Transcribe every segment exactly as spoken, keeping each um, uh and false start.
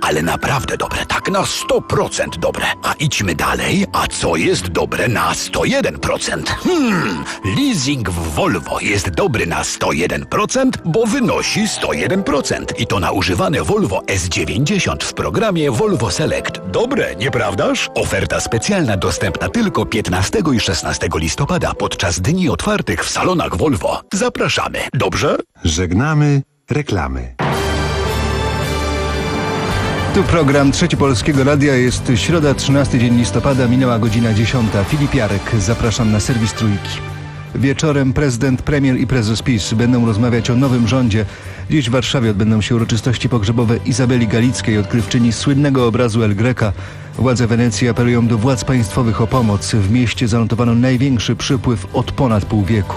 ale naprawdę dobre, tak na sto procent dobre. A idźmy dalej, a co jest dobre na sto jeden procent? Hmm, leasing w Volvo jest dobry na sto jeden procent, bo wynosi sto jeden procent. I to na używane Volvo S dziewięćdziesiąt w programie Volvo Select. Dobre, nieprawdaż? Oferta specjalna dostępna tylko piętnastego i szesnastego listopada podczas dni otwartych w salonach Volvo. Zapraszamy, dobrze? Żegnamy reklamy. Tu program Trzeci Polskiego Radia. Jest środa, trzynasty dzień listopada, minęła godzina dziesiąta. Filip Jarek, zapraszam na serwis Trójki. Wieczorem prezydent, premier i prezes PiS będą rozmawiać o nowym rządzie. Dziś w Warszawie odbędą się uroczystości pogrzebowe Izabeli Galickiej, odkrywczyni słynnego obrazu El Greca. Władze Wenecji apelują do władz państwowych o pomoc. W mieście zanotowano największy przypływ od ponad pół wieku.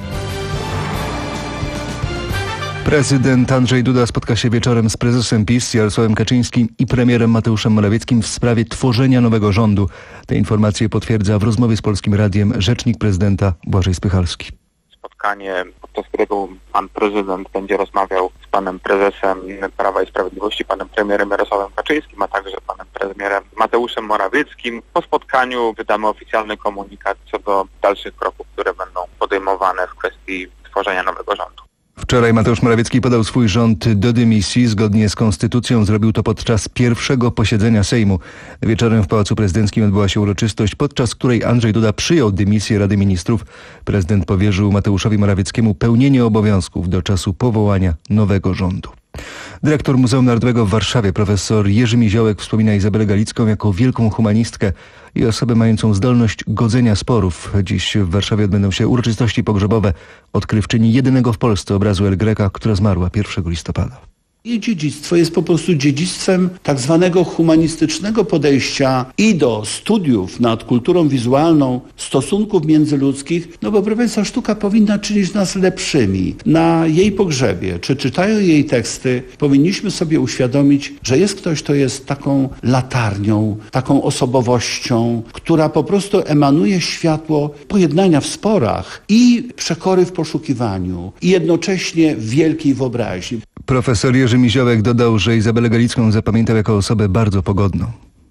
Prezydent Andrzej Duda spotka się wieczorem z prezesem PiS Jarosławem Kaczyńskim i premierem Mateuszem Morawieckim w sprawie tworzenia nowego rządu. Te informacje potwierdza w rozmowie z Polskim Radiem rzecznik prezydenta Błażej Spychalski. Spotkanie, podczas którego pan prezydent będzie rozmawiał z panem prezesem Prawa i Sprawiedliwości, panem premierem Jarosławem Kaczyńskim, a także panem premierem Mateuszem Morawieckim. Po spotkaniu wydamy oficjalny komunikat co do dalszych kroków, które będą podejmowane w kwestii tworzenia nowego rządu. Wczoraj Mateusz Morawiecki podał swój rząd do dymisji. Zgodnie z konstytucją zrobił to podczas pierwszego posiedzenia Sejmu. Wieczorem w Pałacu Prezydenckim odbyła się uroczystość, podczas której Andrzej Duda przyjął dymisję Rady Ministrów. Prezydent powierzył Mateuszowi Morawieckiemu pełnienie obowiązków do czasu powołania nowego rządu. Dyrektor Muzeum Narodowego w Warszawie, profesor Jerzy Miziołek, wspomina Izabelę Galicką jako wielką humanistkę i osobę mającą zdolność godzenia sporów. Dziś w Warszawie odbędą się uroczystości pogrzebowe odkrywczyni jedynego w Polsce obrazu El Greca, która zmarła pierwszego listopada. Jej dziedzictwo jest po prostu dziedzictwem tak zwanego humanistycznego podejścia i do studiów nad kulturą wizualną, stosunków międzyludzkich, no bo proszę Państwa, sztuka powinna czynić nas lepszymi. Na jej pogrzebie, czy czytają jej teksty, powinniśmy sobie uświadomić, że jest ktoś, kto jest taką latarnią, taką osobowością, która po prostu emanuje światło pojednania w sporach i przekory w poszukiwaniu i jednocześnie wielkiej wyobraźni. Profesor Jerzy Miziołek dodał, że Izabelę Galicką zapamiętał jako osobę bardzo pogodną.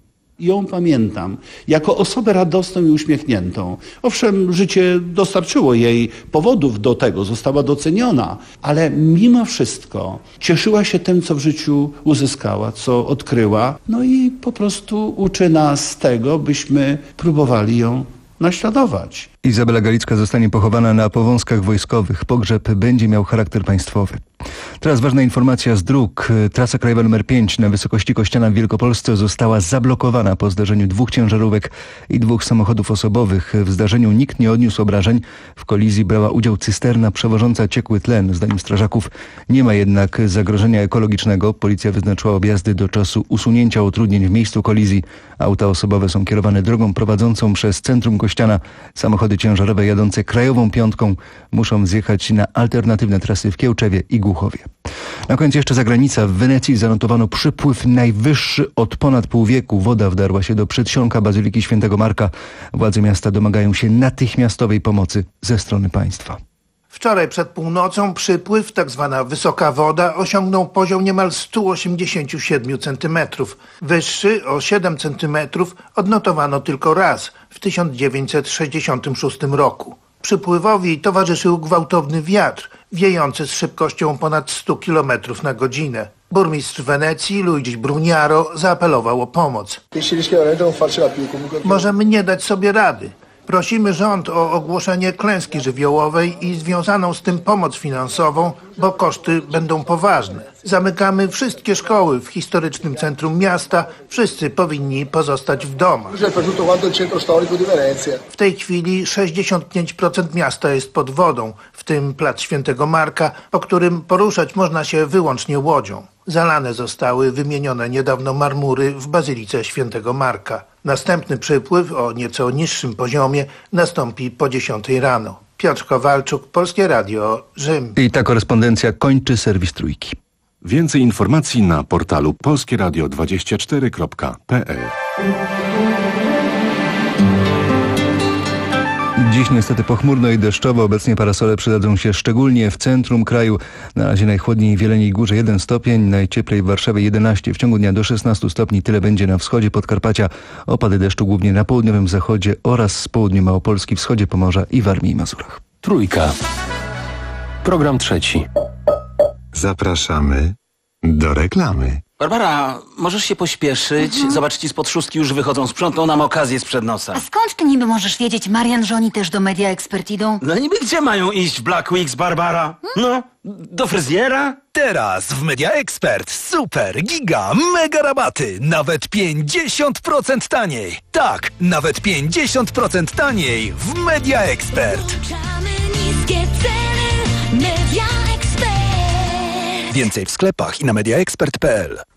Ją pamiętam jako osobę radosną i uśmiechniętą. Owszem, życie dostarczyło jej powodów do tego, została doceniona, ale mimo wszystko cieszyła się tym, co w życiu uzyskała, co odkryła, no i po prostu uczy nas tego, byśmy próbowali ją naśladować. Izabela Galicka zostanie pochowana na Powązkach Wojskowych. Pogrzeb będzie miał charakter państwowy. Teraz ważna informacja z dróg. Trasa krajowa numer pięć na wysokości Kościana w Wielkopolsce została zablokowana po zdarzeniu dwóch ciężarówek i dwóch samochodów osobowych. W zdarzeniu nikt nie odniósł obrażeń. W kolizji brała udział cysterna przewożąca ciekły tlen. Zdaniem strażaków nie ma jednak zagrożenia ekologicznego. Policja wyznaczyła objazdy do czasu usunięcia utrudnień w miejscu kolizji. Auta osobowe są kierowane drogą prowadzącą przez centrum Kościana. Samochody ciężarowe jadące krajową piątką muszą zjechać na alternatywne trasy w Kiełczewie i Głuchowie. Na koniec jeszcze zagranica. W Wenecji zanotowano przypływ najwyższy od ponad pół wieku. Woda wdarła się do przedsionka Bazyliki Świętego Marka. Władze miasta domagają się natychmiastowej pomocy ze strony państwa. Wczoraj przed północą przypływ, tak zwana wysoka woda, osiągnął poziom niemal sto osiemdziesiąt siedem centymetrów. Wyższy o siedem centymetrów odnotowano tylko raz w tysiąc dziewięćset sześćdziesiątym szóstym roku. Przypływowi towarzyszył gwałtowny wiatr, wiejący z szybkością ponad sto kilometrów na godzinę. Burmistrz Wenecji, Luigi Brugnaro, zaapelował o pomoc. Możemy nie dać sobie rady. Prosimy rząd o ogłoszenie klęski żywiołowej i związaną z tym pomoc finansową, bo koszty będą poważne. Zamykamy wszystkie szkoły w historycznym centrum miasta. Wszyscy powinni pozostać w domach. W tej chwili sześćdziesiąt pięć procent miasta jest pod wodą, w tym plac Świętego Marka, po którym poruszać można się wyłącznie łodzią. Zalane zostały wymienione niedawno marmury w Bazylice Świętego Marka. Następny przypływ o nieco niższym poziomie nastąpi po dziesiątej rano. Piotr Kowalczuk, Polskie Radio, Rzym. I ta korespondencja kończy serwis Trójki. Więcej informacji na portalu polskie radio dwadzieścia cztery kropka p l. Dziś niestety pochmurno i deszczowo. Obecnie parasole przydadzą się szczególnie w centrum kraju. Na razie najchłodniej w Jeleniej Górze jeden stopień, najcieplej w Warszawie jedenaście. W ciągu dnia do szesnastu stopni. Tyle będzie na wschodzie Podkarpacia. Opady deszczu głównie na południowym zachodzie oraz z południa Małopolski, wschodzie Pomorza i Warmii i Mazurach. Trójka. Program trzeci. Zapraszamy do reklamy. Barbara, możesz się pośpieszyć? Mhm. Zobacz, ci spod szóstki już wychodzą. Sprzątną nam okazję sprzed nosa. A skąd ty niby możesz wiedzieć, Marian, że oni też do Media Expert idą? No niby gdzie mają iść w Black Weeks, Barbara? No, do fryzjera? Teraz w Media Expert super, giga, mega rabaty. Nawet pięćdziesiąt procent taniej. Tak, nawet pięćdziesiąt procent taniej w Media Expert. Niskie ceny, Media Expert. Więcej w sklepach i na mediaexpert kropka p l.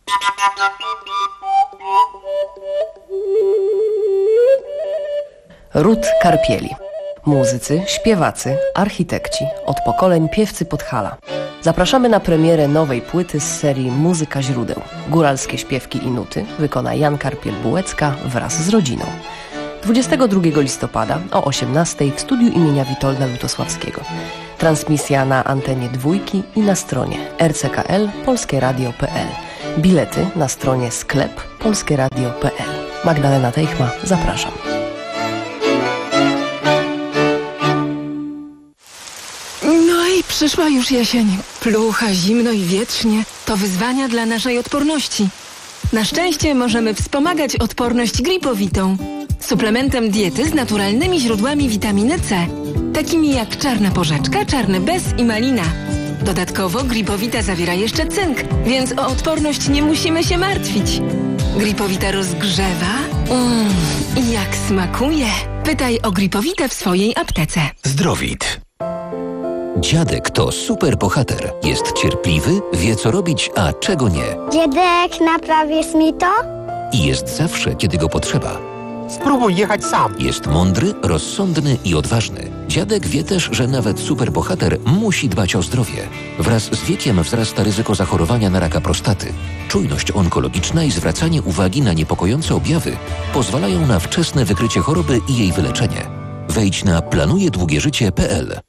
Ród Karpieli. Muzycy, śpiewacy, architekci, od pokoleń piewcy Podhala. Zapraszamy na premierę nowej płyty z serii Muzyka źródeł. Góralskie śpiewki i nuty wykona Jan Karpiel-Bułecka wraz z rodziną. dwudziestego drugiego listopada o osiemnastej w studiu imienia Witolda Lutosławskiego. Transmisja na antenie dwójki i na stronie r c k l polskie radio kropka p l. Bilety na stronie sklep polskie radio kropka p l. Magdalena Teichma, zapraszam. No i przyszła już jesień. Plucha, zimno i wietrznie. To wyzwania dla naszej odporności. Na szczęście możemy wspomagać odporność gripowitą. Suplementem diety z naturalnymi źródłami witaminy C, takimi jak czarna porzeczka, czarny bez i malina. Dodatkowo gripowita zawiera jeszcze cynk, więc o odporność nie musimy się martwić. Gripowita rozgrzewa. Mmm, i jak smakuje. Pytaj o gripowitę w swojej aptece. Zdrowit. Dziadek to super bohater. Jest cierpliwy, wie co robić, a czego nie. Dziadek, naprawisz mi to? I jest zawsze, kiedy go potrzeba. Spróbuj jechać sam. Jest mądry, rozsądny i odważny. Dziadek wie też, że nawet superbohater musi dbać o zdrowie. Wraz z wiekiem wzrasta ryzyko zachorowania na raka prostaty. Czujność onkologiczna i zwracanie uwagi na niepokojące objawy pozwalają na wczesne wykrycie choroby i jej wyleczenie. Wejdź na planujedługieżycie kropka p l.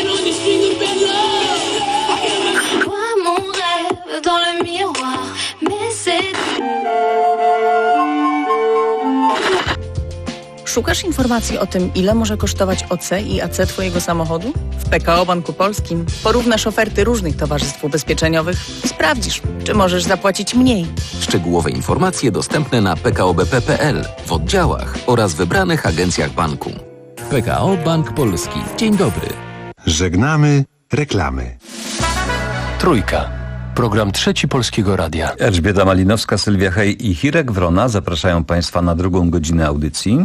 Szukasz informacji o tym, ile może kosztować O C i A C Twojego samochodu? W P K O Banku Polskim porównasz oferty różnych towarzystw ubezpieczeniowych i sprawdzisz, czy możesz zapłacić mniej. Szczegółowe informacje dostępne na p k o b p kropka p l, w oddziałach oraz wybranych agencjach banku. P K O Bank Polski. Dzień dobry. Żegnamy reklamy. Trójka. Program trzeci Polskiego Radia. Elżbieta Malinowska, Sylwia Hej i Hirek Wrona zapraszają Państwa na drugą godzinę audycji.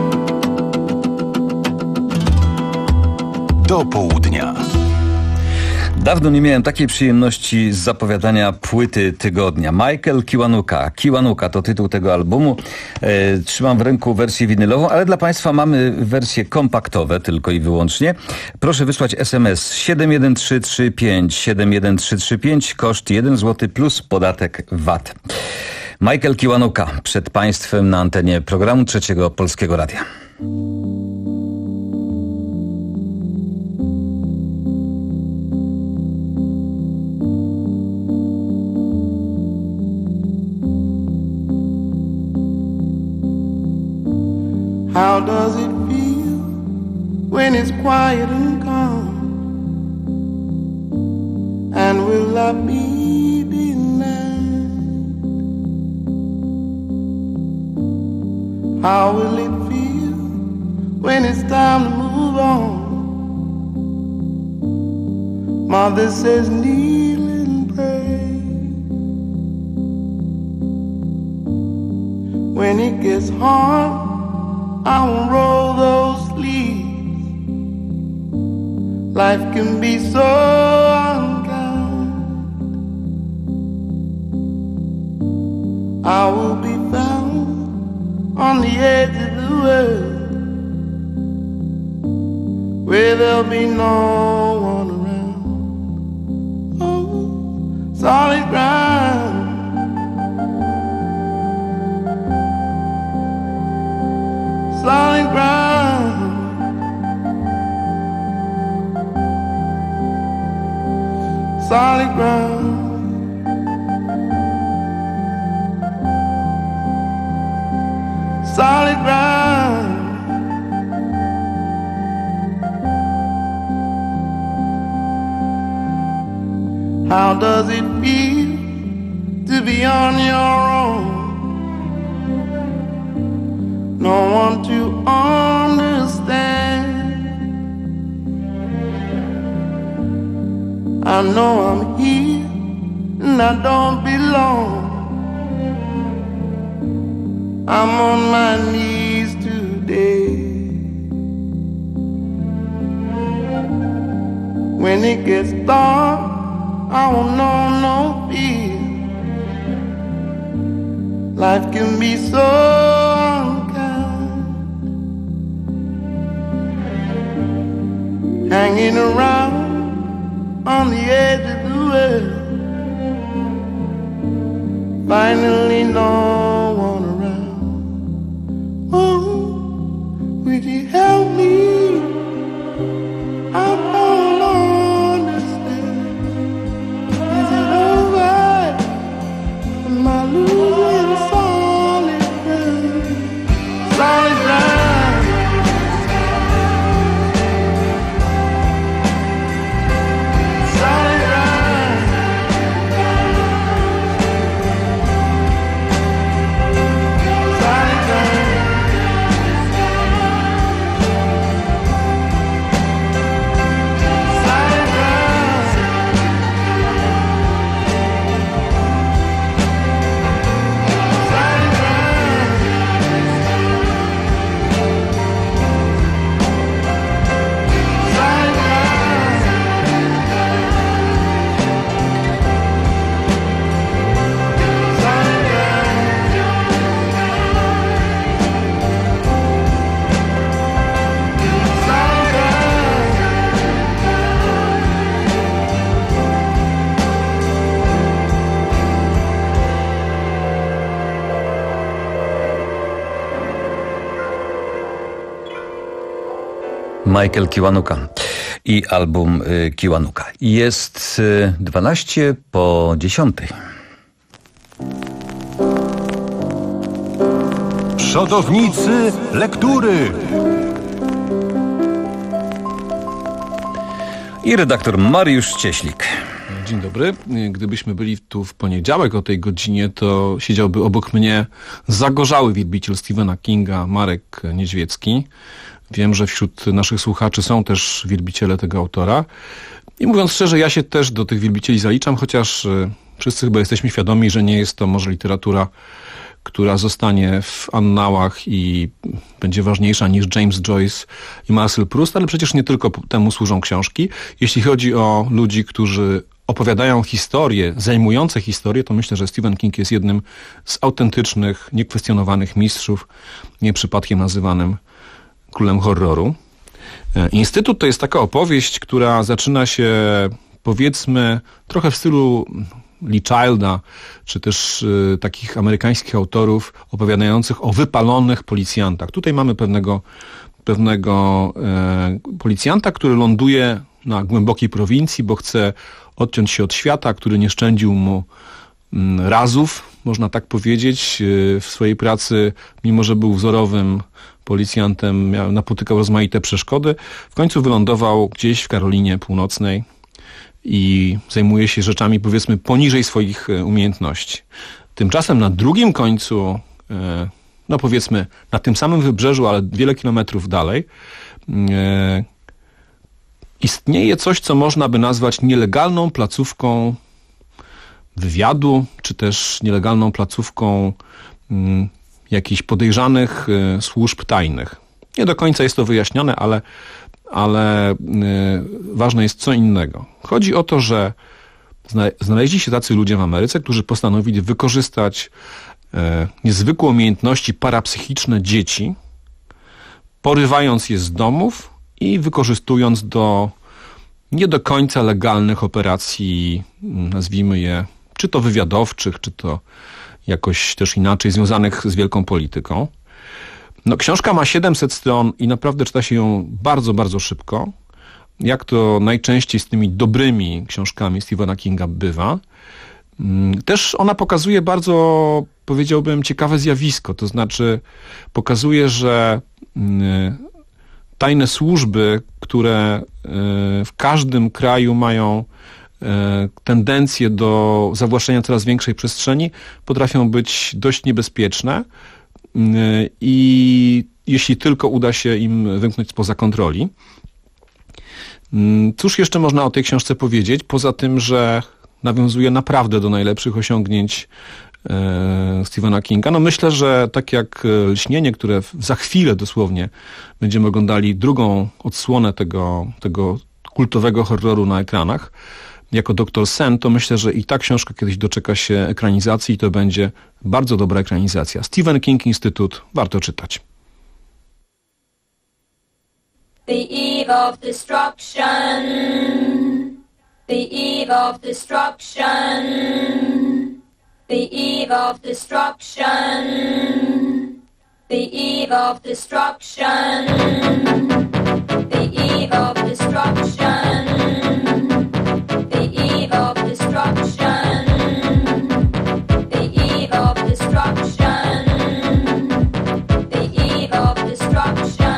Do południa. Dawno nie miałem takiej przyjemności z zapowiadania płyty tygodnia. Michael Kiwanuka. Kiwanuka to tytuł tego albumu. E, trzymam w ręku wersję winylową, ale dla Państwa mamy wersje kompaktowe tylko i wyłącznie. Proszę wysłać S M S siedem jeden trzy trzy pięć siedem jeden trzy trzy pięć, koszt jeden złoty plus podatek V A T. Michael Kiwanuka przed Państwem na antenie programu Trzeciego Polskiego Radia. How does it feel when it's quiet and calm? And will I be denied? How will it feel when it's time to move on? Mother says kneel and pray. When it gets hard, I won't roll those sleeves. Life can be so unkind. I will be found on the edge of the world, where there'll be no one around. Oh, solid ground. Solid ground. solid ground. Solid ground. How does it feel to be on your own? No one to understand. I know I'm here and I don't belong. I'm on my knees today. When it gets dark, I won't know no fear. Life can be so unkind. Hanging around on the edge of the world. Finally no one around. Oh, would you help me? I don't understand. Is it over? Am I losing solid ground? Solid ground. Solid ground. Solid ground. Michael Kiwanuka i album y, Kiwanuka. Jest y, dwanaście po dziesiątej. Przodownicy lektury. I redaktor Mariusz Cieślik. Dzień dobry. Gdybyśmy byli tu w poniedziałek o tej godzinie, to siedziałby obok mnie zagorzały wielbiciel Stephena Kinga, Marek Niedźwiecki. Wiem, że wśród naszych słuchaczy są też wielbiciele tego autora. I mówiąc szczerze, ja się też do tych wielbicieli zaliczam, chociaż wszyscy chyba jesteśmy świadomi, że nie jest to może literatura, która zostanie w annałach i będzie ważniejsza niż James Joyce i Marcel Proust, ale przecież nie tylko temu służą książki. Jeśli chodzi o ludzi, którzy opowiadają historie, zajmujące historię, to myślę, że Stephen King jest jednym z autentycznych, niekwestionowanych mistrzów, nie przypadkiem nazywanym królem horroru. Instytut to jest taka opowieść, która zaczyna się, powiedzmy, trochę w stylu Lee Childa, czy też y, takich amerykańskich autorów opowiadających o wypalonych policjantach. Tutaj mamy pewnego, pewnego e, policjanta, który ląduje na głębokiej prowincji, bo chce odciąć się od świata, który nie szczędził mu m, razów, można tak powiedzieć, y, w swojej pracy, mimo że był wzorowym policjantem, miał, napotykał rozmaite przeszkody. W końcu wylądował gdzieś w Karolinie Północnej i zajmuje się rzeczami, powiedzmy, poniżej swoich umiejętności. Tymczasem na drugim końcu, no powiedzmy, na tym samym wybrzeżu, ale wiele kilometrów dalej, istnieje coś, co można by nazwać nielegalną placówką wywiadu, czy też nielegalną placówką jakichś podejrzanych służb tajnych. Nie do końca jest to wyjaśnione, ale, ale ważne jest co innego. Chodzi o to, że znaleźli się tacy ludzie w Ameryce, którzy postanowili wykorzystać niezwykłe umiejętności parapsychiczne dzieci, porywając je z domów i wykorzystując do nie do końca legalnych operacji, nazwijmy je, czy to wywiadowczych, czy to jakoś też inaczej związanych z wielką polityką. No, książka ma siedemset stron i naprawdę czyta się ją bardzo, bardzo szybko. jak to najczęściej z tymi dobrymi książkami Stephena Kinga bywa, też ona pokazuje bardzo, powiedziałbym, ciekawe zjawisko. To znaczy pokazuje, że tajne służby, które w każdym kraju mają tendencje do zawłaszczenia coraz większej przestrzeni, potrafią być dość niebezpieczne i jeśli tylko uda się im wymknąć spoza kontroli. Cóż jeszcze można o tej książce powiedzieć, poza tym, że nawiązuje naprawdę do najlepszych osiągnięć e, Stephena Kinga. No myślę, że tak jak Lśnienie, które za chwilę dosłownie będziemy oglądali drugą odsłonę tego, tego kultowego horroru na ekranach, jako doktor Sen, to myślę, że i ta książka kiedyś doczeka się ekranizacji i to będzie bardzo dobra ekranizacja. Stephen King Instytut, warto czytać. The eve of destruction, the eve of destruction, the eve of destruction, the eve of destruction, the eve of destruction, the eve of destruction, the eve of destruction, the eve of destruction.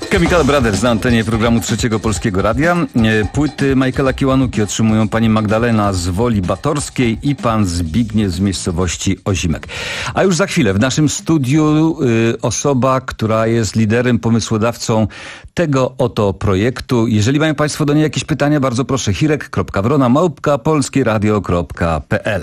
Chemical Brothers na antenie programu Trzeciego Polskiego Radia. Płyty Michaela Kiwanuki otrzymują pani Magdalena z Woli Batorskiej i pan Zbigniew z miejscowości Ozimek. A już za chwilę w naszym studiu y, osoba, która jest liderem, pomysłodawcą tego oto projektu. Jeżeli mają państwo do niej jakieś pytania, bardzo proszę hirek kropka wrona małpka polskieradio kropka p l.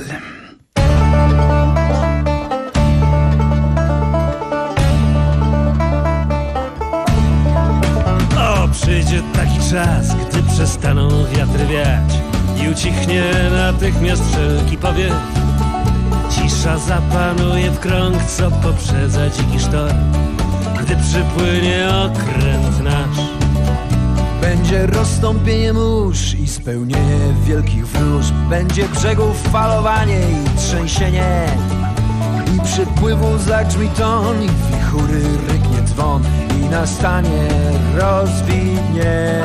Przyjdzie taki czas, gdy przestaną wiatry wiać i ucichnie natychmiast wszelki powiew. Cisza zapanuje w krąg, co poprzedza dziki sztorm, gdy przypłynie okręt nasz. Będzie rozstąpienie mórz i spełnienie wielkich wróżb. Będzie brzegów falowanie i trzęsienie, i przypływu zagrzmi ton, i wichury ryknie dzwon, i nastanie rozwidnienie.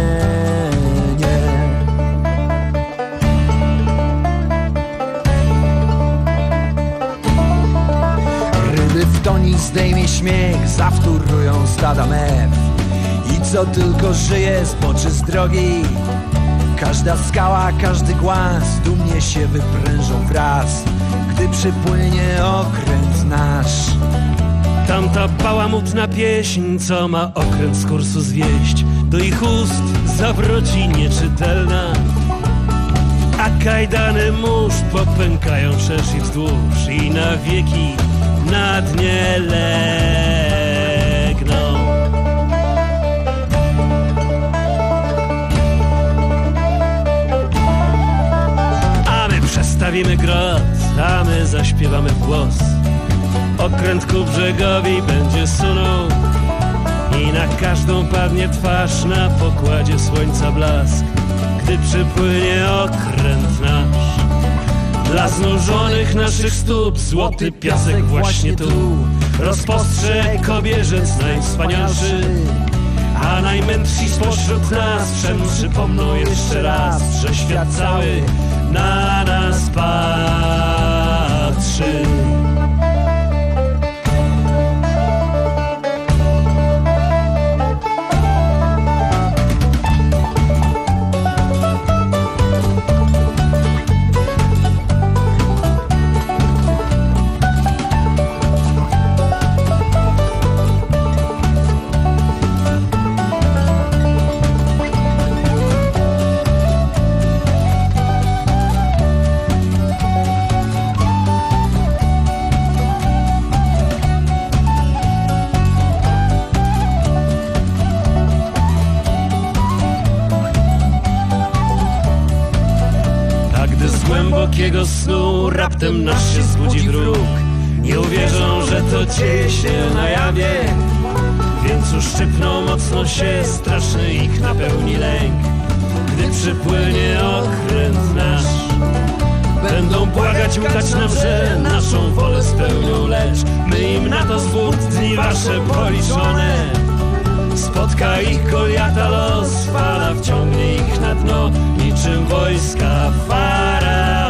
Ryby w toni zdejmie śmiech, zawtórują stada mew, i co tylko żyje zboczy z drogi. Każda skała, każdy głaz dumnie się wyprężą wraz, gdy przypłynie okręt nasz. Tamta bałamutna pieśń, co ma okręt z kursu zwieść, do ich ust zawróci nieczytelna, a kajdany mórz popękają wszerz i wzdłuż i na wieki na dnie legną. A my przestawimy grot, a my zaśpiewamy w głos. Okręt ku brzegowi będzie sunął i na każdą padnie twarz na pokładzie słońca blask, gdy przypłynie okręt nasz. Dla znużonych naszych stóp złoty piasek właśnie tu rozpostrze kobierzec najwspanialszy, a najmędrsi spośród nas wszem przypomną jeszcze raz, że świat cały na nas patrzy. Głębokiego snu raptem nasz się zbudzi wróg. Nie uwierzą, że to dzieje się na jawie, więc uszczypną mocno się, straszny ich napełni lęk, gdy przypłynie okręt nasz. Będą błagać, łkać nam, że naszą wolę spełnią, lecz my im na to zwód dni wasze policzone. Spotka ich Goliata los, fala wciągnie ich na dno, niczym wojska faraona.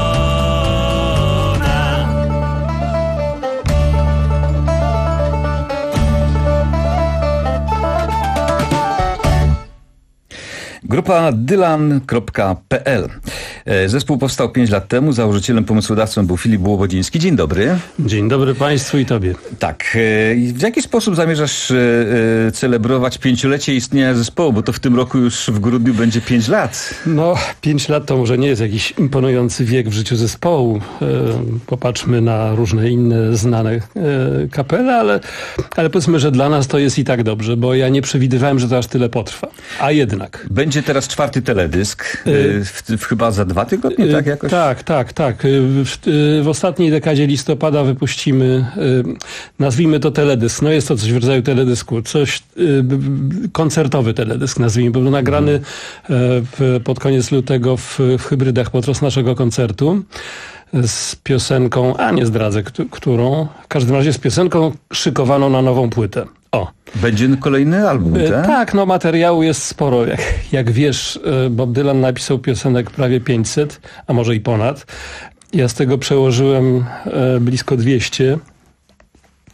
Grupa dylan kropka p l. Zespół powstał pięć lat temu. Założycielem, pomysłodawcą był Filip Łobodziński. Dzień dobry. Dzień dobry państwu i tobie. Tak. W jaki sposób zamierzasz celebrować pięciolecie istnienia zespołu? Bo to w tym roku już w grudniu będzie pięć lat. No, pięć lat to może nie jest jakiś imponujący wiek w życiu zespołu. Popatrzmy na różne inne znane kapele, ale, ale powiedzmy, że dla nas to jest i tak dobrze, bo ja nie przewidywałem, że to aż tyle potrwa. A jednak. Będzie teraz czwarty teledysk. W, w, chyba za dwa tygodnie, tak jakoś? Tak, tak, tak. W, w ostatniej dekadzie listopada wypuścimy, nazwijmy to teledysk. No jest to coś w rodzaju teledysku, coś koncertowy teledysk, nazwijmy. Był nagrany w, pod koniec lutego w, w Hybrydach podczas naszego koncertu z piosenką, a nie zdradzę, którą, w każdym razie z piosenką szykowaną na nową płytę. O. Będzie kolejny album, tak? Tak, no materiału jest sporo. Jak, jak wiesz, Bob Dylan napisał piosenek prawie pięćset, a może i ponad. Ja z tego przełożyłem blisko dwieście.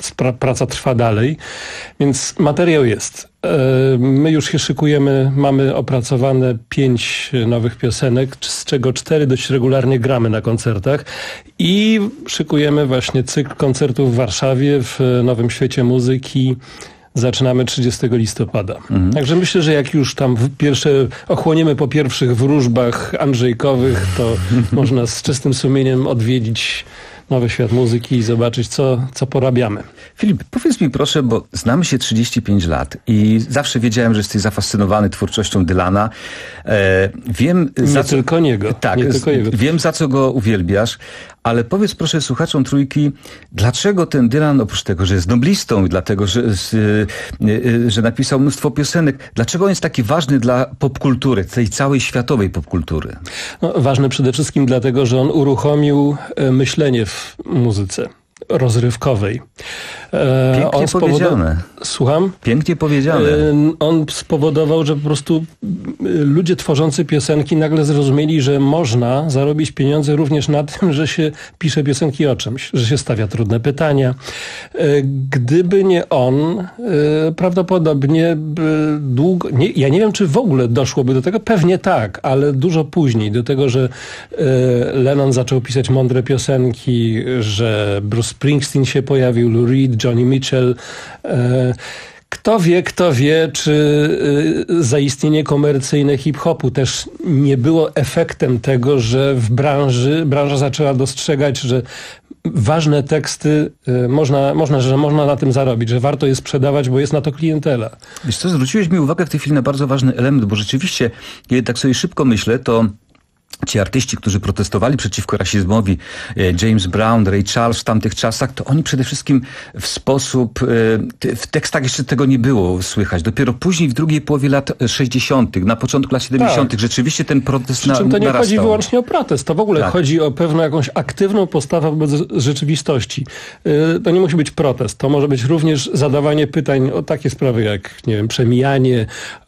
pra- praca trwa dalej, więc materiał jest. My już się szykujemy, mamy opracowane pięć nowych piosenek, z czego cztery dość regularnie gramy na koncertach i szykujemy właśnie cykl koncertów w Warszawie w Nowym Świecie Muzyki. Zaczynamy trzydziestego listopada. Mhm. Także myślę, że jak już tam pierwsze ochłoniemy po pierwszych wróżbach andrzejkowych, to można z czystym sumieniem odwiedzić Nowy Świat Muzyki i zobaczyć, co, co porabiamy. Filip, powiedz mi proszę, bo znamy się trzydzieści pięć lat i zawsze wiedziałem, że jesteś zafascynowany twórczością Dylana. E, wiem, nie za tylko co, niego. Tak, nie tylko jego. Wiem, za co go uwielbiasz, ale powiedz proszę słuchaczom Trójki, dlaczego ten Dylan, oprócz tego, że jest noblistą i dlatego, że, z, że napisał mnóstwo piosenek, dlaczego on jest taki ważny dla popkultury, tej całej światowej popkultury? No, ważny przede wszystkim dlatego, że on uruchomił myślenie w muzyce rozrywkowej. Pięknie on powiedziane. Słucham? Pięknie powiedziane. On spowodował, że po prostu ludzie tworzący piosenki nagle zrozumieli, że można zarobić pieniądze również na tym, że się pisze piosenki o czymś, że się stawia trudne pytania. Gdyby nie on, prawdopodobnie długo, nie, ja nie wiem, czy w ogóle doszłoby do tego, pewnie tak, ale dużo później, do tego, że Lennon zaczął pisać mądre piosenki, że Bruce Springsteen się pojawił, Lou Reed, Johnny Mitchell. Kto wie, kto wie, czy zaistnienie komercyjne hip-hopu też nie było efektem tego, że w branży, branża zaczęła dostrzegać, że ważne teksty można, można, że można na tym zarobić, że warto je sprzedawać, bo jest na to klientela. Wiesz co, zwróciłeś mi uwagę w tej chwili na bardzo ważny element, bo rzeczywiście, kiedy tak sobie szybko myślę, to ci artyści, którzy protestowali przeciwko rasizmowi, James Brown, Ray Charles w tamtych czasach, to oni przede wszystkim w sposób, w tekstach jeszcze tego nie było słychać. Dopiero później w drugiej połowie lat sześćdziesiątych, na początku lat siedemdziesiątych tak. rzeczywiście ten protest na, Przy czym to nie narastał. chodzi wyłącznie o protest, to w ogóle tak. chodzi o pewną jakąś aktywną postawę wobec rzeczywistości. To nie musi być protest, to może być również zadawanie pytań o takie sprawy jak, nie wiem, przemijanie,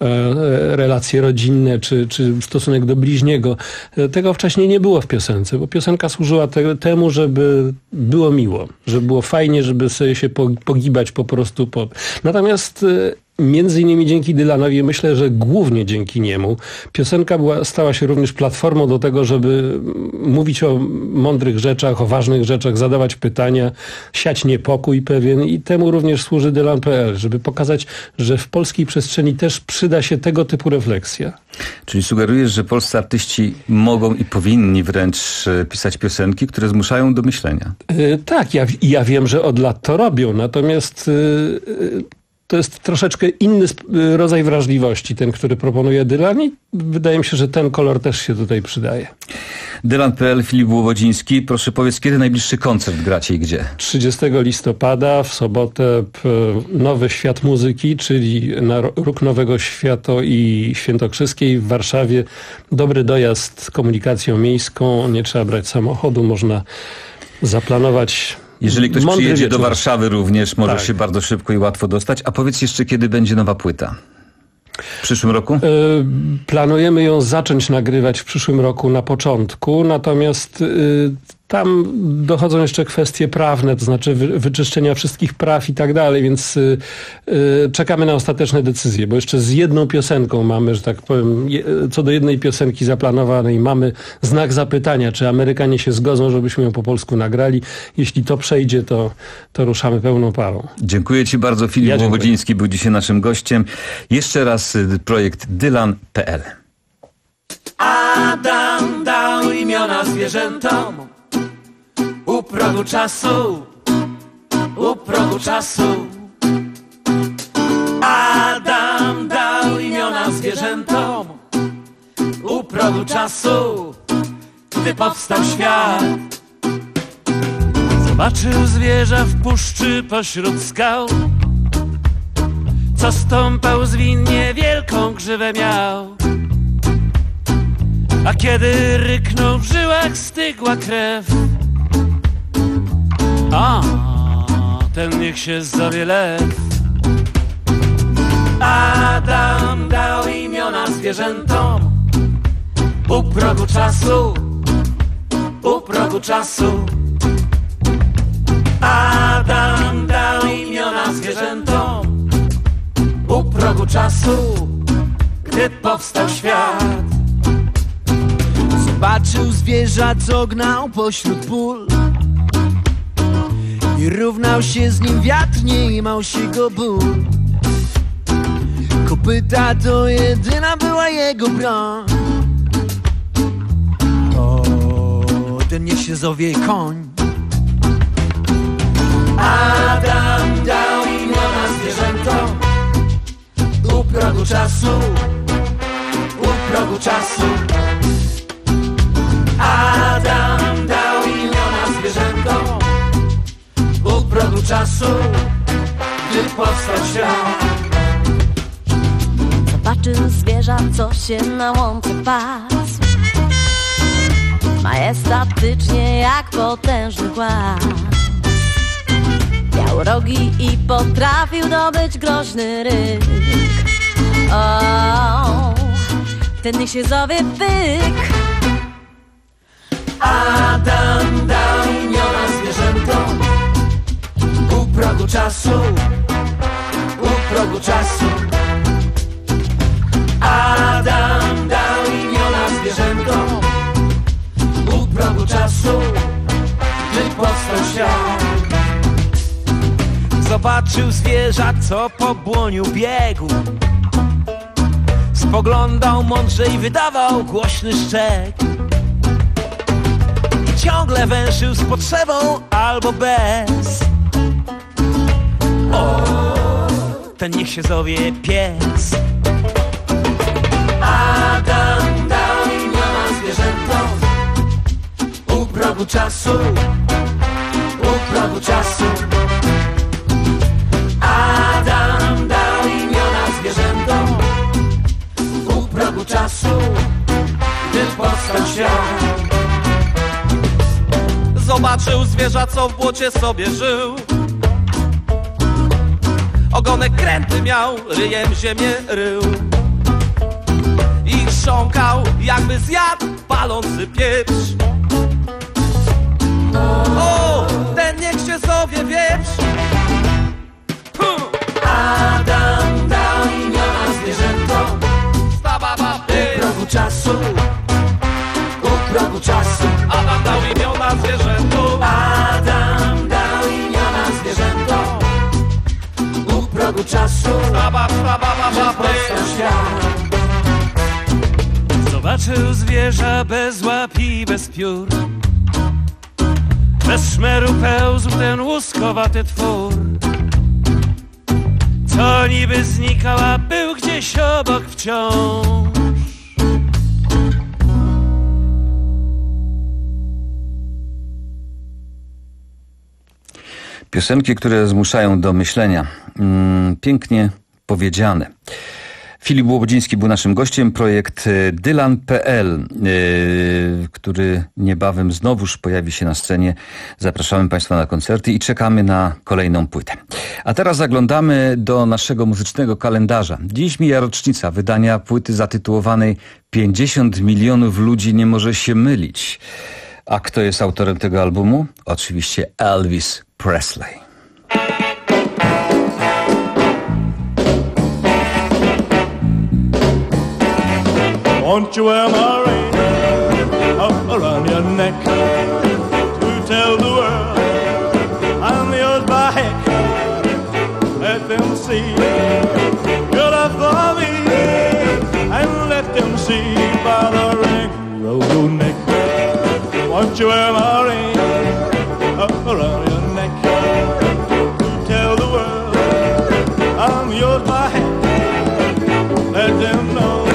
relacje rodzinne, czy, czy stosunek do bliźniego. Tego wcześniej nie było w piosence, bo piosenka służyła te, temu, żeby było miło, żeby było fajnie, żeby sobie się pogibać po prostu. Po... Natomiast między innymi dzięki Dylanowi, myślę, że głównie dzięki niemu, piosenka była, stała się również platformą do tego, żeby mówić o mądrych rzeczach, o ważnych rzeczach, zadawać pytania, siać niepokój pewien i temu również służy Dylan kropka pe el, żeby pokazać, że w polskiej przestrzeni też przyda się tego typu refleksja. Czyli sugerujesz, że polscy artyści mogą i powinni wręcz pisać piosenki, które zmuszają do myślenia? Yy, tak, ja, ja wiem, że od lat to robią, natomiast yy, to jest troszeczkę inny rodzaj wrażliwości, ten, który proponuje Dylan i wydaje mi się, że ten kolor też się tutaj przydaje. Dylan kropka pe el, Filip Łobodziński. Proszę powiedz, kiedy najbliższy koncert gracie i gdzie? trzydziestego listopada w sobotę Nowy Świat Muzyki, czyli na Róg Nowego Światu i Świętokrzyskiej w Warszawie. Dobry dojazd komunikacją miejską, nie trzeba brać samochodu, można zaplanować. Jeżeli ktoś Mądry przyjedzie wieczór. do Warszawy również, może tak. się bardzo szybko i łatwo dostać. A powiedz jeszcze, kiedy będzie nowa płyta? W przyszłym roku? Planujemy ją zacząć nagrywać w przyszłym roku na początku, natomiast tam dochodzą jeszcze kwestie prawne, to znaczy wyczyszczenia wszystkich praw i tak dalej, więc czekamy na ostateczne decyzje, bo jeszcze z jedną piosenką mamy, że tak powiem, co do jednej piosenki zaplanowanej mamy znak zapytania, czy Amerykanie się zgodzą, żebyśmy ją po polsku nagrali. Jeśli to przejdzie, to, to ruszamy pełną parą. Dziękuję Ci bardzo. Filip ja Łobodziński był dzisiaj naszym gościem. Jeszcze raz projekt Dylan kropka pe el. Adam dał imiona zwierzętom u progu czasu, u progu czasu. Adam dał imiona zwierzętom u progu czasu, gdy powstał świat. Zobaczył zwierza w puszczy pośród skał, co stąpał zwinnie, wielką grzywę miał. A kiedy ryknął, w żyłach stygła krew. A, ten niech się zowie lew. Adam dał imiona zwierzętom u progu czasu, u progu czasu. Adam dał progu czasu, gdy powstał świat. Zobaczył zwierza, co gnał pośród pól i równał się z nim wiatr, nie imał się go ból. Kopyta to jedyna była jego broń. O, ten niech się zowie koń. Adam dał imiona zwierzętom u progu czasu, u progu czasu. Adam dał imiona zwierzętom u progu czasu, gdy powstał świat. Zobaczył zwierza, co się na łące pasł, majestatycznie jak potężny głaz. Miał rogi i potrafił dobyć groźny ryk. O, ten niech się zowie byk. Adam dał imiona zwierzętom u progu czasu, u progu czasu. Adam dał imiona zwierzętom u progu czasu, gdy powstał świat. Zobaczył zwierza, co po błoniu biegł. Spoglądał mądrze i wydawał głośny szczek. I ciągle węszył z potrzebą albo bez. O, ten niech się zowie pies. Adam dał imiona zwierzętom u progu czasu, u progu czasu. Adam dał imiona zwierzętom u progu czasu, gdy powstał świat. Zobaczył zwierza, co w błocie sobie żył. Ogonek kręty miał, ryjem ziemię rył i chrząkał, jakby zjadł palący pieprz. O, ten niech się zowie wieprz. Adam dał imiona zwierzętom u progu czasu, u progu czasu. Adam dał imiona zwierzętom. Adam dał imiona zwierzętom u progu czasu, gdy powstał świat. Zobaczył zwierza bez łap i bez piór, bez szmeru pełzł ten łuskowaty twór, co niby znikał, a był gdzieś obok wciąż. Piosenki, które zmuszają do myślenia. Mm, pięknie powiedziane. Filip Łobodziński był naszym gościem. Projekt Dylan kropka pe el, yy, który niebawem znowuż pojawi się na scenie. Zapraszamy Państwa na koncerty i czekamy na kolejną płytę. A teraz zaglądamy do naszego muzycznego kalendarza. Dziś mija rocznica wydania płyty zatytułowanej pięćdziesiąt milionów ludzi nie może się mylić. A kto jest autorem tego albumu? Oczywiście Elvis Presley. Won't you wear my ring up around your neck to tell the world I'm yours by heck? Let them see your love for me, and let them see by the ring around your neck. Won't you wear my ring up around your neck to tell the world I'm yours by heck? Let them know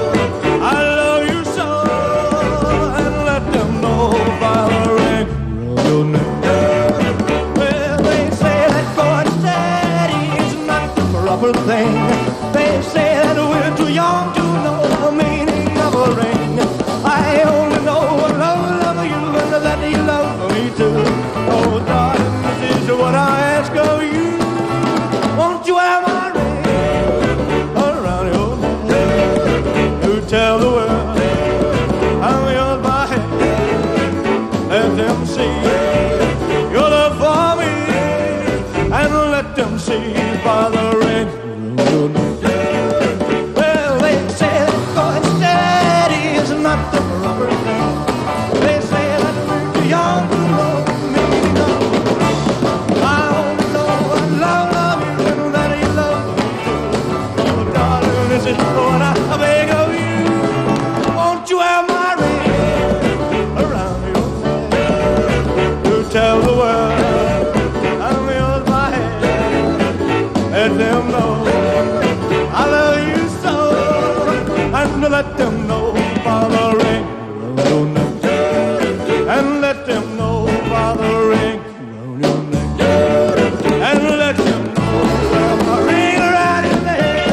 thing. They say that we're too young to know the meaning of a ring. I only know I love, love you and that you love me too. Oh darling, this is what I ask of you. Won't you wear my ring around your neck to tell the world I'm yours by heck? Let them see your love for me, and let them see by the ring. tell the world I'm yours by hand. Let them know I love you so, and let them know by the ring around your neck, and let them know by the ring around your neck, and let them know by the ring around your neck.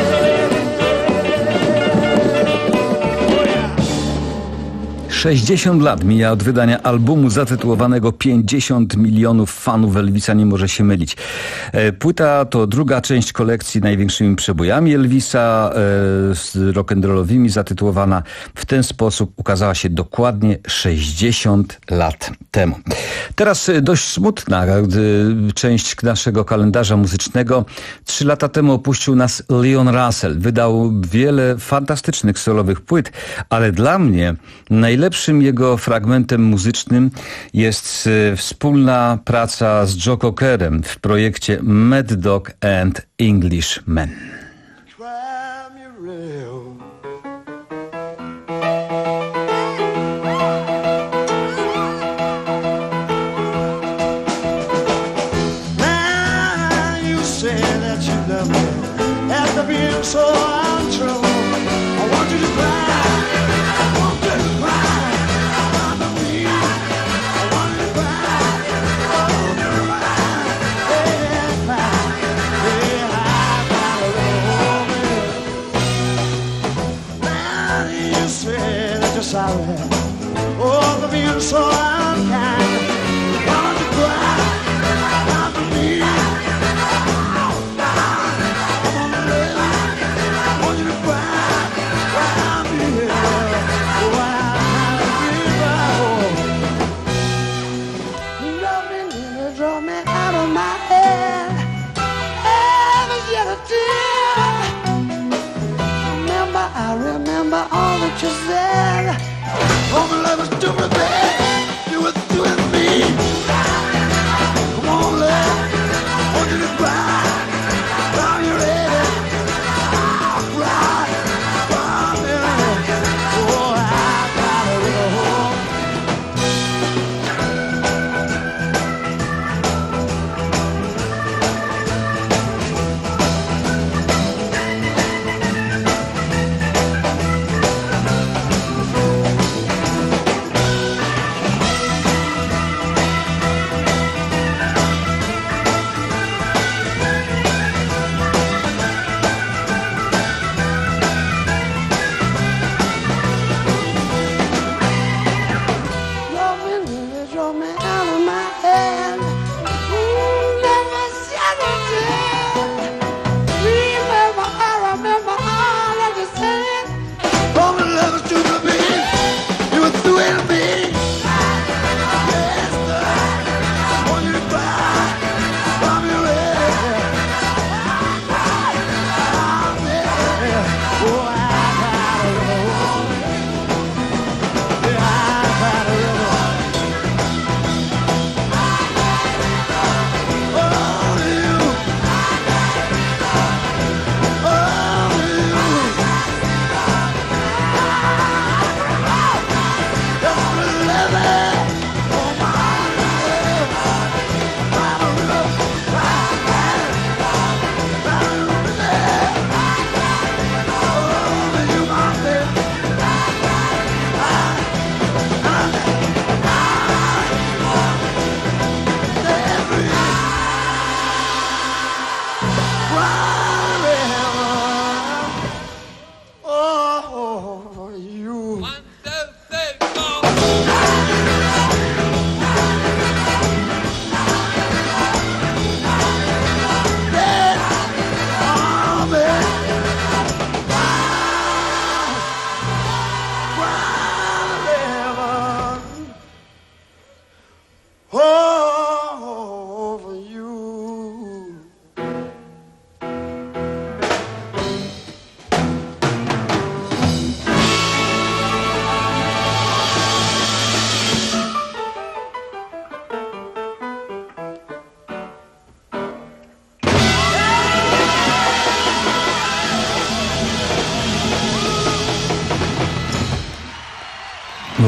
Oh yeah. sześćdziesiąt lat mija od wydania albumu zatytułowanego pięćdziesiąt milionów fanów Elvisa nie może się mylić. Płyta to druga część kolekcji największymi przebojami Elvisa, rock'n'rollowymi, zatytułowana w ten sposób. Ukazała się dokładnie sześćdziesiąt lat temu. Teraz dość smutna część naszego kalendarza muzycznego. Trzy lata temu opuścił nas Leon Russell. Wydał wiele fantastycznych solowych płyt, ale dla mnie najlepszym jego fragmentem muzycznym jest wspólna praca z Joe Cockerem w projekcie Mad Dog and Englishman. So I'm true. I want you to cry. I want you to cry. I want you to cry. I want you to cry. Yeah, cry. Yeah, I got it. Now you say that you're sorry. Oh, the view so unkind. I want you to cry. I want you to be. I remember all that you said. Oh, my love was too bad. You were doing me. Come on, love. I want you to cry. Now you're ready. I'll cry. Cry, baby. Oh, I gotta go.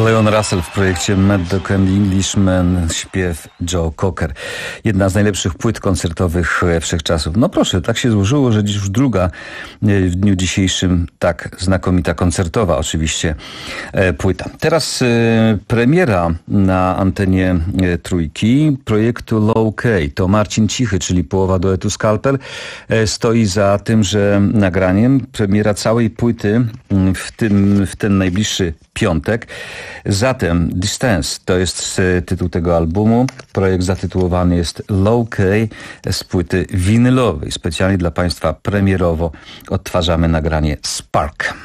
Leon Russell w projekcie Mad Dog and Englishman, śpiew Joe Cocker. Jedna z najlepszych płyt koncertowych wszechczasów. No proszę, tak się złożyło, że dziś już druga w dniu dzisiejszym tak znakomita koncertowa oczywiście płyta. Teraz e, premiera na antenie e, Trójki projektu Low K. To Marcin Cichy, czyli połowa duetu Skalpel, e, stoi za tymże nagraniem. Premiera całej płyty w, tym, w ten najbliższy piątek. Zatem Distance to jest tytuł tego albumu. Projekt zatytułowany jest Low K z płyty winylowej. Specjalnie dla Państwa premierowo odtwarzamy nagranie Spark.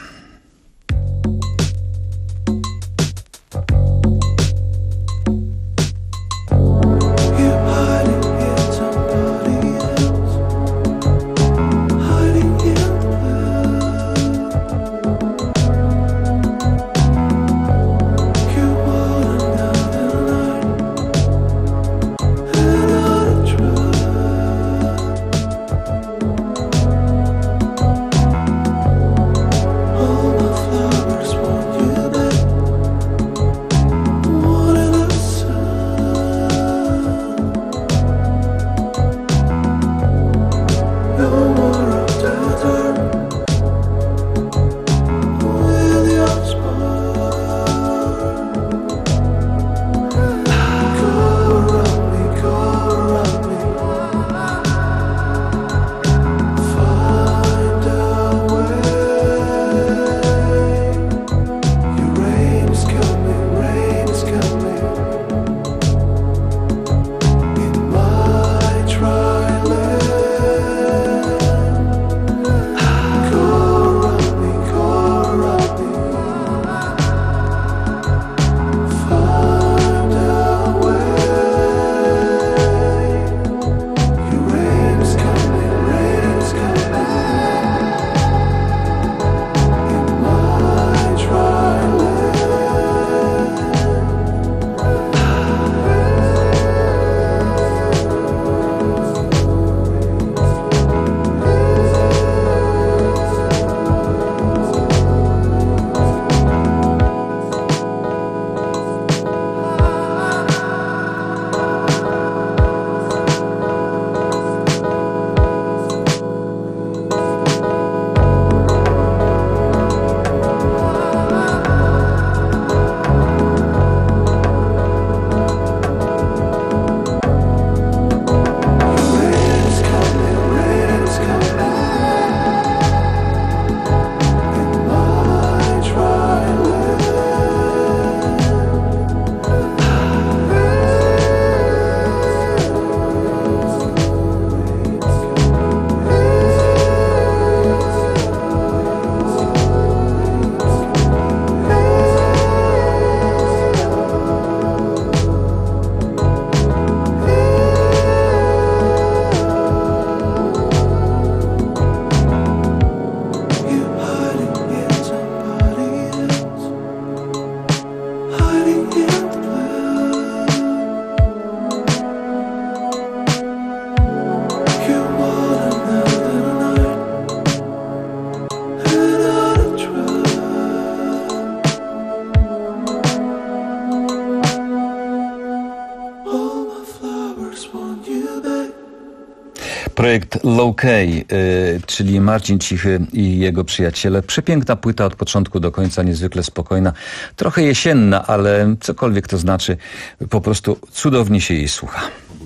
Projekt Low K, y, czyli Marcin Cichy i jego przyjaciele. Przepiękna płyta od początku do końca, niezwykle spokojna. Trochę jesienna, ale cokolwiek to znaczy, po prostu cudownie się jej słucha.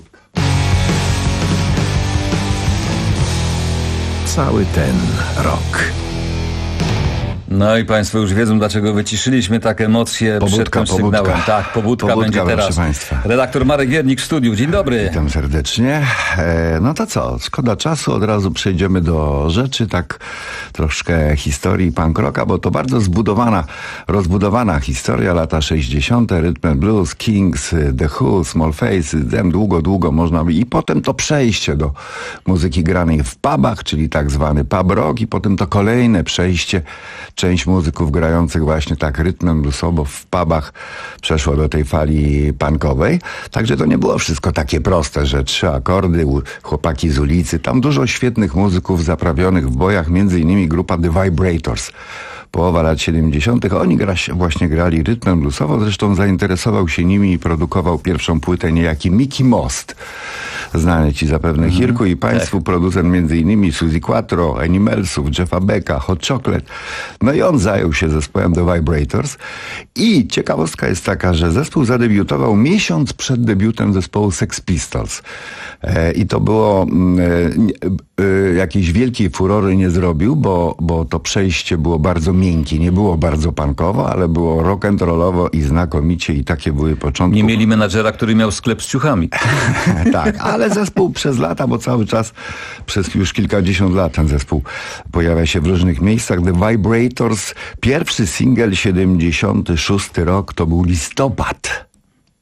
Cały ten rok. No i Państwo już wiedzą, dlaczego wyciszyliśmy tak emocje pobudka, przed tym pobudka. sygnałem. Tak, pobudka, pobudka będzie teraz. Państwa. Redaktor Marek Giernik w studiu. Dzień dobry. Witam serdecznie. E, no to co, szkoda czasu, od razu przejdziemy do rzeczy, tak troszkę historii punk rocka, bo to bardzo zbudowana, rozbudowana historia, lata sześćdziesiąte, Rhythm and Blues, Kings, The Who, Small Faces, dem długo, długo można by... I potem to przejście do muzyki granej w pubach, czyli tak zwany pub rock, i potem to kolejne przejście. Część muzyków grających właśnie tak rytmem bluesowo w pubach przeszło do tej fali punkowej. Także to nie było wszystko takie proste, że trzy akordy, chłopaki z ulicy. Tam dużo świetnych muzyków zaprawionych w bojach, między innymi grupa The Vibrators. połowa lat siedemdziesiątych. Oni gra, właśnie grali rytmem bluesowo, zresztą zainteresował się nimi i produkował pierwszą płytę niejaki Mickey Most. Znany ci zapewne mm, Hirku i państwu, tak. Producent między innymi Suzy Quattro, Animalsów, Jeffa Becka, Hot Chocolate. No i on zajął się zespołem The Vibrators. I ciekawostka jest taka, że zespół zadebiutował miesiąc przed debiutem zespołu Sex Pistols. E, I to było e, e, jakiejś wielkiej furory nie zrobił, bo, bo to przejście było bardzo miękkie. Nie było bardzo punkowo, ale było rock'n'rollowo i znakomicie i takie były początki. Nie mieli menadżera, który miał sklep z ciuchami. Tak, ale zespół przez lata, bo cały czas, przez już kilkadziesiąt lat ten zespół pojawia się w różnych miejscach. The Vibrators, pierwszy singiel, siedemdziesiąty szósty rok, to był Listopad.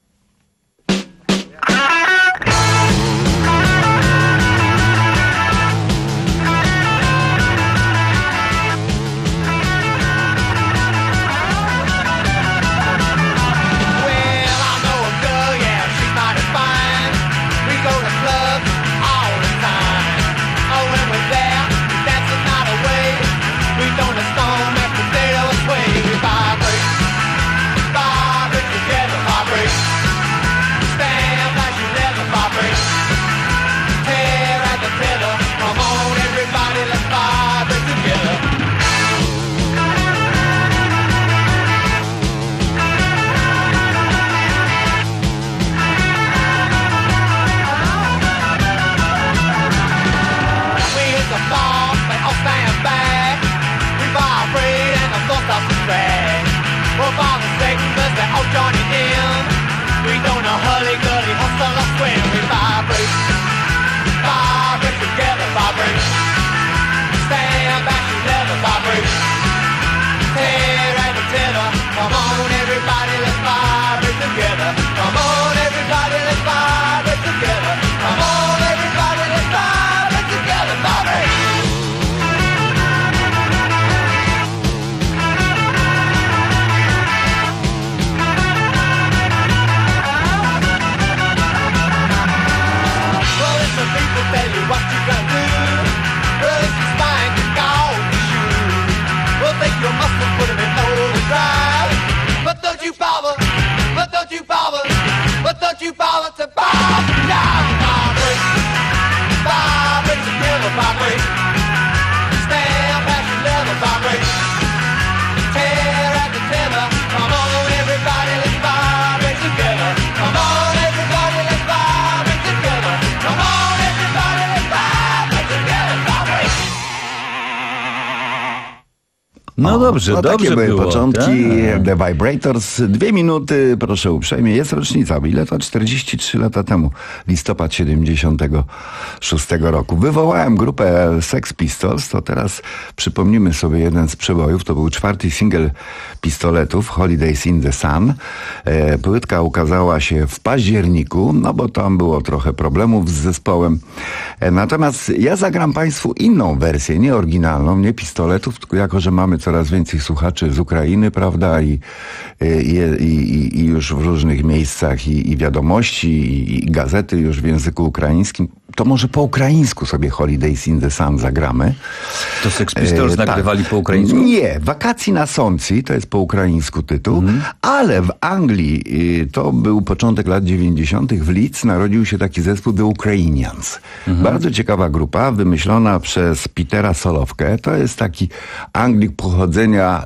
No dobrze, no, dobrze takie były było, początki tak. The Vibrators. Dwie minuty, proszę uprzejmie. Jest rocznica. Ile to? czterdzieści trzy lata temu. Listopad siedemdziesiątego szóstego roku. Wywołałem grupę Sex Pistols. To teraz przypomnimy sobie jeden z przebojów. To był czwarty singiel Pistoletów, Holidays in the Sun. E, płytka ukazała się w październiku, no bo tam było trochę problemów z zespołem. E, natomiast ja zagram Państwu inną wersję, nie oryginalną, nie Pistoletów, tylko jako, że mamy coraz więcej słuchaczy z Ukrainy, prawda, i, i, i, i już w różnych miejscach i, i wiadomości, i, i gazety już w języku ukraińskim, to może po ukraińsku sobie Holidays in the Sun zagramy. To Sex Pistols e, nagrywali tak. po ukraińsku? Nie, Wakacji na Sący, to jest po ukraińsku tytuł, mm. ale w Anglii, to był początek lat dziewięćdziesiątych, w Leeds narodził się taki zespół The Ukrainians. Mm-hmm. Bardzo ciekawa grupa, wymyślona przez Petera Solowkę. To jest taki Anglik pochodzenia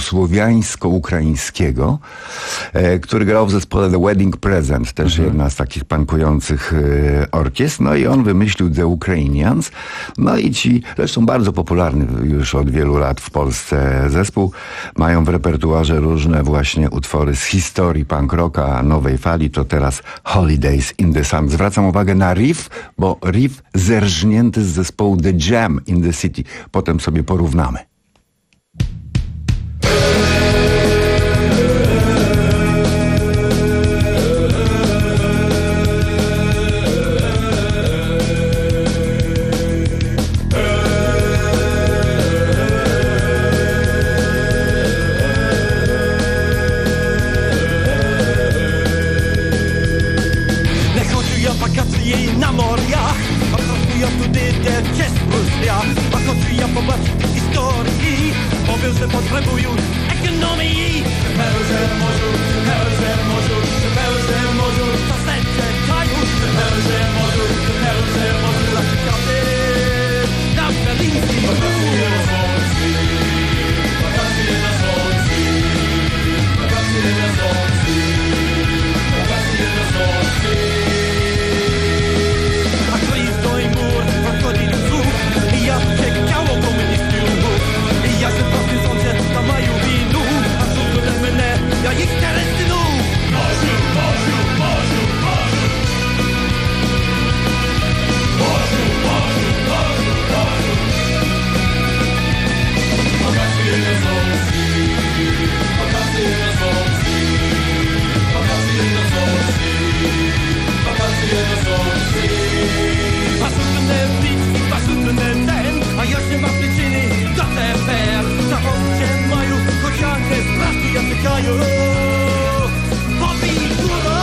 jugosłowiańsko-ukraińskiego, e, który grał w zespole The Wedding Present, też mm-hmm. jedna z takich punkujących e, orkiestr. No i on wymyślił The Ukrainians. No i ci, zresztą bardzo popularny już od wielu lat w Polsce zespół, mają w repertuarze różne właśnie utwory z historii punk rocka nowej fali. To teraz Holidays in the Sun. Zwracam uwagę na riff, bo riff zerżnięty z zespołu The Jam in the City. Potem sobie porównamy. pieniądze potrzebują ekonomii. Pełze morzu, pełze morzu, pełze morzu, to serce kraju. Pełze morzu, pełze morzu, na przykłady na berliński. Wakacje na słońcu, wakacje na słońcu, wakacje na słońcu, wakacje na słońcu. A krystoj mur, odchodzi do słów, i ja czekało komunistów. I ja się prosty sądzę, na maju winu, a cudru na mnie, ja ich terestynu. Morzu, morzu, morzu, morzu. Morzu, morzu, morzu, morzu. Wakacje na słońcu, wakacje na słońcu, wakacje na słońcu, wakacje na słońcu. Pasujmy nic, pasujmy ten, a ja się mam przyczyny do teper. Zachodźcie mają koziankę, strasznie ja czekają. Popij górą!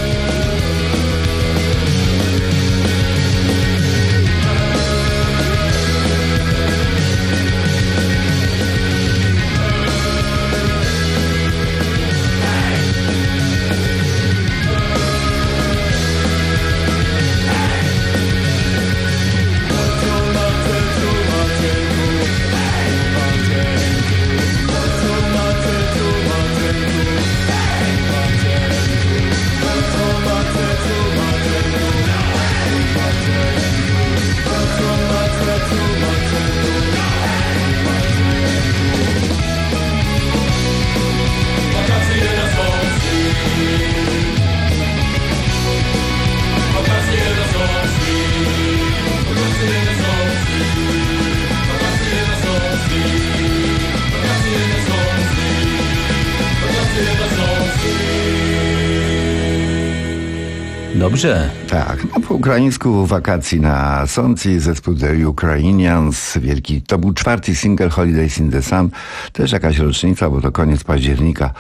Dobrze. Tak, no po ukraińsku wakacji na Sący, zespół The Ukrainians, wielki, to był czwarty single Holidays in the Sun, też jakaś rocznica, bo to koniec października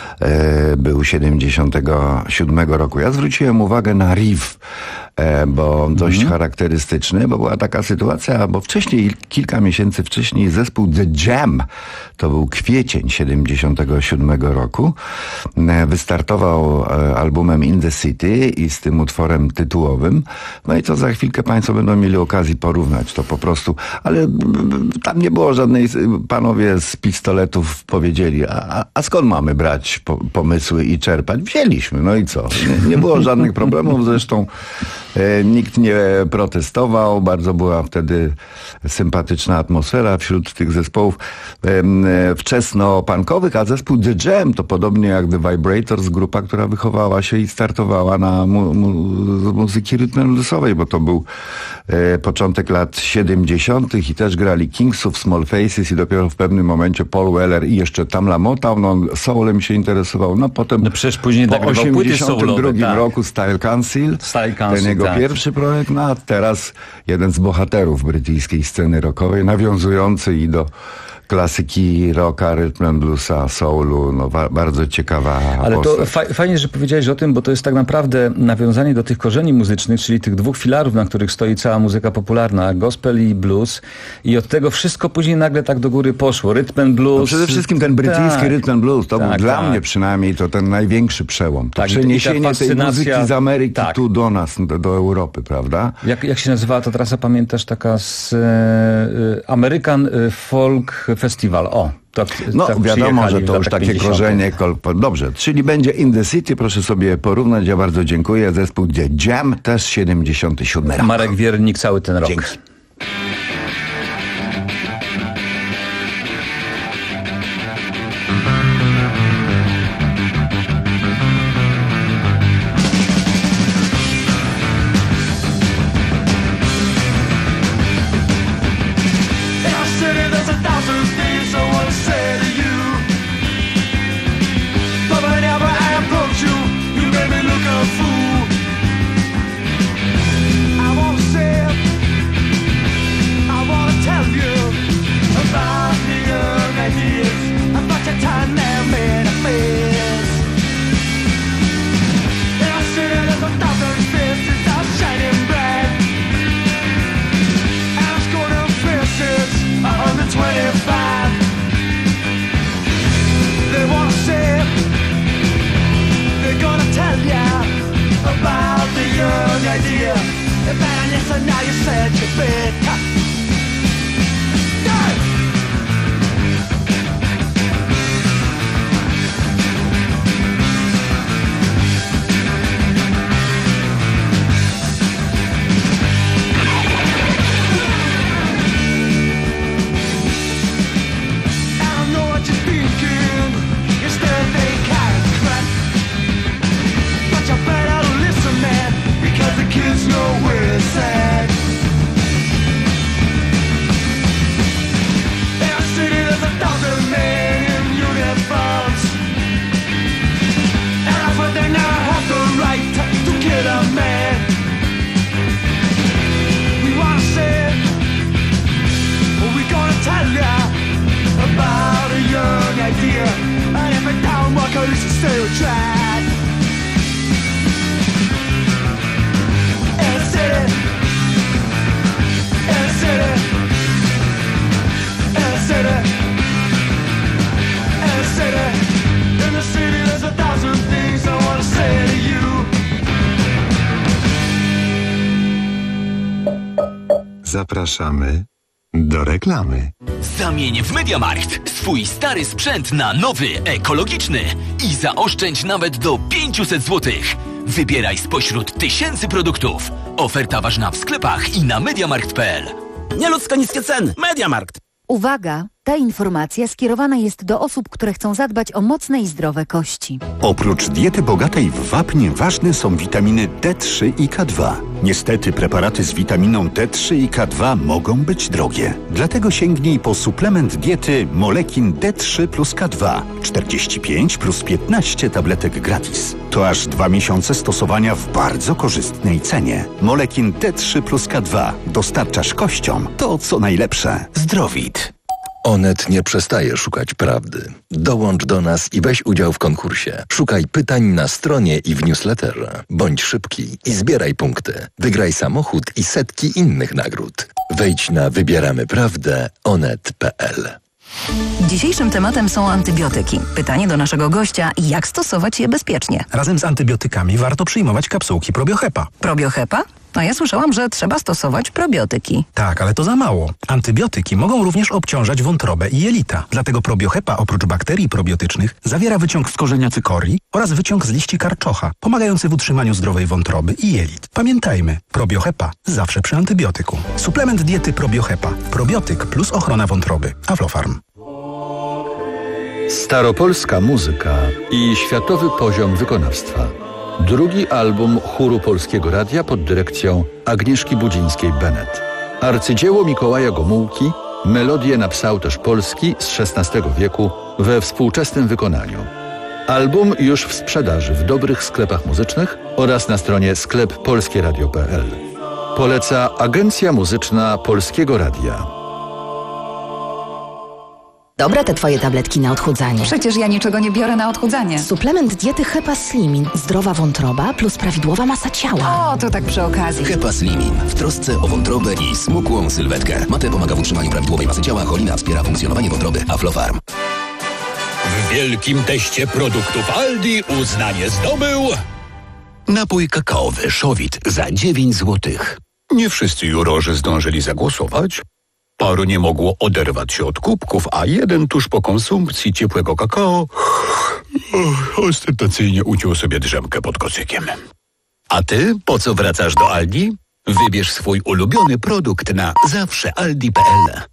e, był siedemdziesiątego siódmego roku. Ja zwróciłem uwagę na riff, e, bo dość mm. charakterystyczny, bo była taka sytuacja, bo wcześniej, kilka miesięcy wcześniej zespół The Jam, to był kwiecień siedemdziesiątego siódmego roku, e, wystartował e, albumem In the City i z tym utworem tytułowym. No i to za chwilkę państwo będą mieli okazji porównać to po prostu. Ale tam nie było żadnej... Panowie z pistoletów powiedzieli, a, a skąd mamy brać po, pomysły i czerpać? Wzięliśmy. No i co? Nie, nie było żadnych problemów. Zresztą e, nikt nie protestował. Bardzo była wtedy sympatyczna atmosfera wśród tych zespołów e, e, wczesno-punkowych, a zespół The Jam to podobnie jak The Vibrators, grupa, która wychowała się i startowała na mu, mu, muzyki rytm and bluesowej, bo to był e, początek lat siedemdziesiątych i też grali Kingsów, Small Faces i dopiero w pewnym momencie Paul Weller i jeszcze Tamla Motown, no soulem się interesował, no potem no przecież później po osiemdziesiątym drugim tak. roku Style Council, Style Council, ten jego tak. pierwszy projekt, no a teraz jeden z bohaterów brytyjskiej sceny rockowej, nawiązujący i do klasyki rocka, rytm and bluesa, soulu, no wa- bardzo ciekawa Ale postać. to fa- fajnie, że powiedziałeś o tym, bo to jest tak naprawdę nawiązanie do tych korzeni muzycznych, czyli tych dwóch filarów, na których stoi cała muzyka popularna, gospel i blues, i od tego wszystko później nagle tak do góry poszło. Rytm and blues. No przede wszystkim ten brytyjski tak. rytm and blues, to tak, był dla tak. mnie przynajmniej to ten największy przełom. To tak, przeniesienie tej muzyki z Ameryki tak. tu do nas, do, do Europy, prawda? Jak, jak się nazywała ta trasa, pamiętasz, taka z e, American Folk Festival, o. Tak, no tak wiadomo, że to już takie pięćdziesiątych. korzenie. Dobrze, czyli będzie In the City, proszę sobie porównać, ja bardzo dziękuję. Zespół The Jam, też siedemdziesiąty siódmy rok. Marek Wiernik cały ten rok. Dzięki. I won't say idea. Man, yes, and now you said you bit. Kids know where it's at. In our city there's a thousand men in uniforms, and I thought they now have the right to, to kill a man. We wanna say, well, we gonna tell ya about a young idea, and every town walker used to stay with track. Zapraszamy do reklamy. Zamień w MediaMarkt swój stary sprzęt na nowy, ekologiczny i zaoszczędź nawet do pięćset złotych. Wybieraj spośród tysięcy produktów. Oferta ważna w sklepach i na mediamarkt kropka p l. Nieludzko niskie ceny. MediaMarkt. Uwaga! Ta informacja skierowana jest do osób, które chcą zadbać o mocne i zdrowe kości. Oprócz diety bogatej w wapń ważne są witaminy D trzy i K dwa. Niestety preparaty z witaminą D trzy i K dwa mogą być drogie. Dlatego sięgnij po suplement diety Molekin D trzy plus K dwa. czterdzieści pięć plus piętnaście tabletek gratis. To aż dwa miesiące stosowania w bardzo korzystnej cenie. Molekin D trzy plus K dwa. Dostarczasz kościom to, co najlepsze. Zdrowit. Onet nie przestaje szukać prawdy. Dołącz do nas i weź udział w konkursie. Szukaj pytań na stronie i w newsletterze. Bądź szybki i zbieraj punkty. Wygraj samochód i setki innych nagród. Wejdź na wybieramy prawdę onet kropka p l. Dzisiejszym tematem są antybiotyki. Pytanie do naszego gościa, jak stosować je bezpiecznie? Razem z antybiotykami warto przyjmować kapsułki Probiohepa. Probiohepa? No ja słyszałam, że trzeba stosować probiotyki. Tak, ale to za mało. Antybiotyki mogą również obciążać wątrobę i jelita. Dlatego Probiohepa oprócz bakterii probiotycznych zawiera wyciąg z korzenia cykorii oraz wyciąg z liści karczocha, pomagający w utrzymaniu zdrowej wątroby i jelit. Pamiętajmy, Probiohepa zawsze przy antybiotyku. Suplement diety Probiohepa. Probiotyk plus ochrona wątroby. Aflofarm. Staropolska muzyka i światowy poziom wykonawstwa. Drugi album chóru Polskiego Radia pod dyrekcją Agnieszki Budzińskiej-Bennett. Arcydzieło Mikołaja Gomułki, melodie napisał też Polski z szesnastego wieku we współczesnym wykonaniu. Album już w sprzedaży w dobrych sklepach muzycznych oraz na stronie sklep polskieradio kropka p l. Poleca Agencja Muzyczna Polskiego Radia. Dobre te twoje tabletki na odchudzanie. Przecież ja niczego nie biorę na odchudzanie. Suplement diety Hepa Slimin. Zdrowa wątroba plus prawidłowa masa ciała. O, to tak przy okazji. Hepa Slimin. W trosce o wątrobę i smukłą sylwetkę. Mate pomaga w utrzymaniu prawidłowej masy ciała, cholina wspiera funkcjonowanie wątroby. Aflofarm. W wielkim teście produktów Aldi uznanie zdobył napój kakaowy Szowit za dziewięć złotych. Nie wszyscy jurorzy zdążyli zagłosować. Paru nie mogło oderwać się od kubków, a jeden tuż po konsumpcji ciepłego kakao ostentacyjnie uciął sobie drzemkę pod kocykiem. A ty po co wracasz do Aldi? Wybierz swój ulubiony produkt na zawsze aldi kropka p l.